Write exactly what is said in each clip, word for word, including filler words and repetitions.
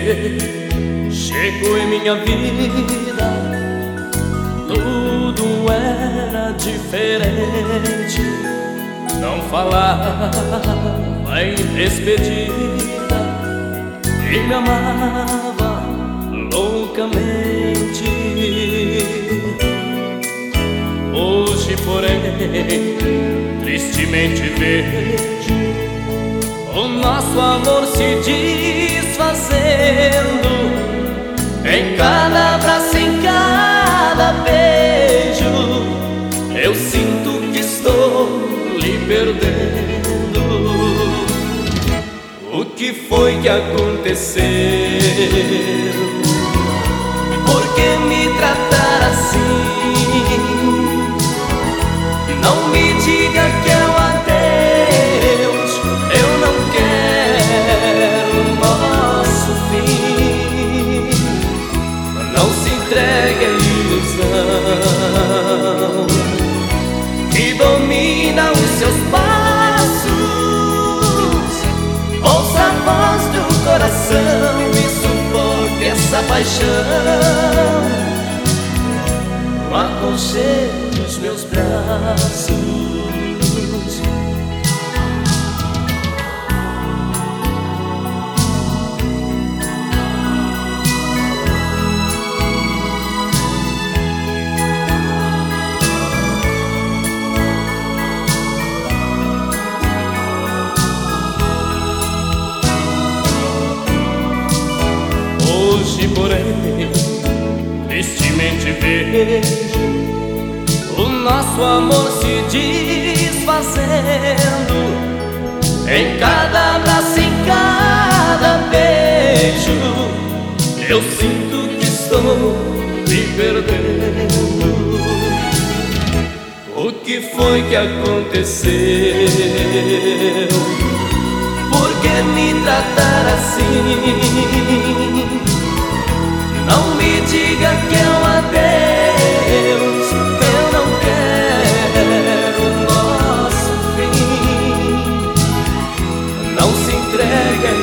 chegou em minha vida, tudo era diferente. Não falava em despedida e me amava loucamente. Hoje, porém, tristemente vejo o nosso amor se desfazendo. Em cada abraço, em cada beijo, eu sinto que estou lhe perdendo. O que foi que aconteceu? Por que me tratar assim? Não me diga que é um adeus, eu não quero o nosso fim. Não se entregue à ilusão que domina os seus passos. Ouça a voz do coração e sufoque essa paixão no aconchego dos meus braços. Hoje, porém, tristemente vejo o nosso amor se desfazendo. Em cada abraço, em cada beijo, eu sinto que estou me perdendo. O que foi que aconteceu? Por que me tratar assim? Não me diga que é um adeus, eu não quero o nosso fim. Não se entregue à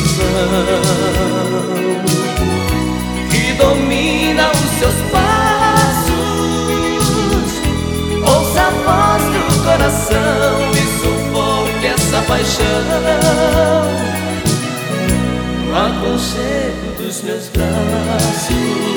ilusão que domina os seus passos. Ouça a voz do coração e sufoque essa paixão no aconchego dos meus braços.